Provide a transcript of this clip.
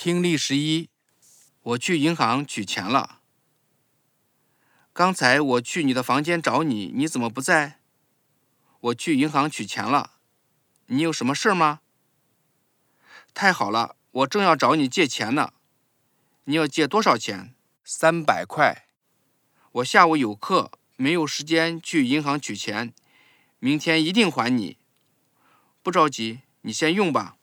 听力11，我去银行取钱了。刚才我去你的房间找你，你怎么不在？我去银行取钱了。你有什么事吗？太好了，我正要找你借钱呢。你要借多少钱？300块。我下午有课，没有时间去银行取钱，明天一定还你。不着急，你先用吧。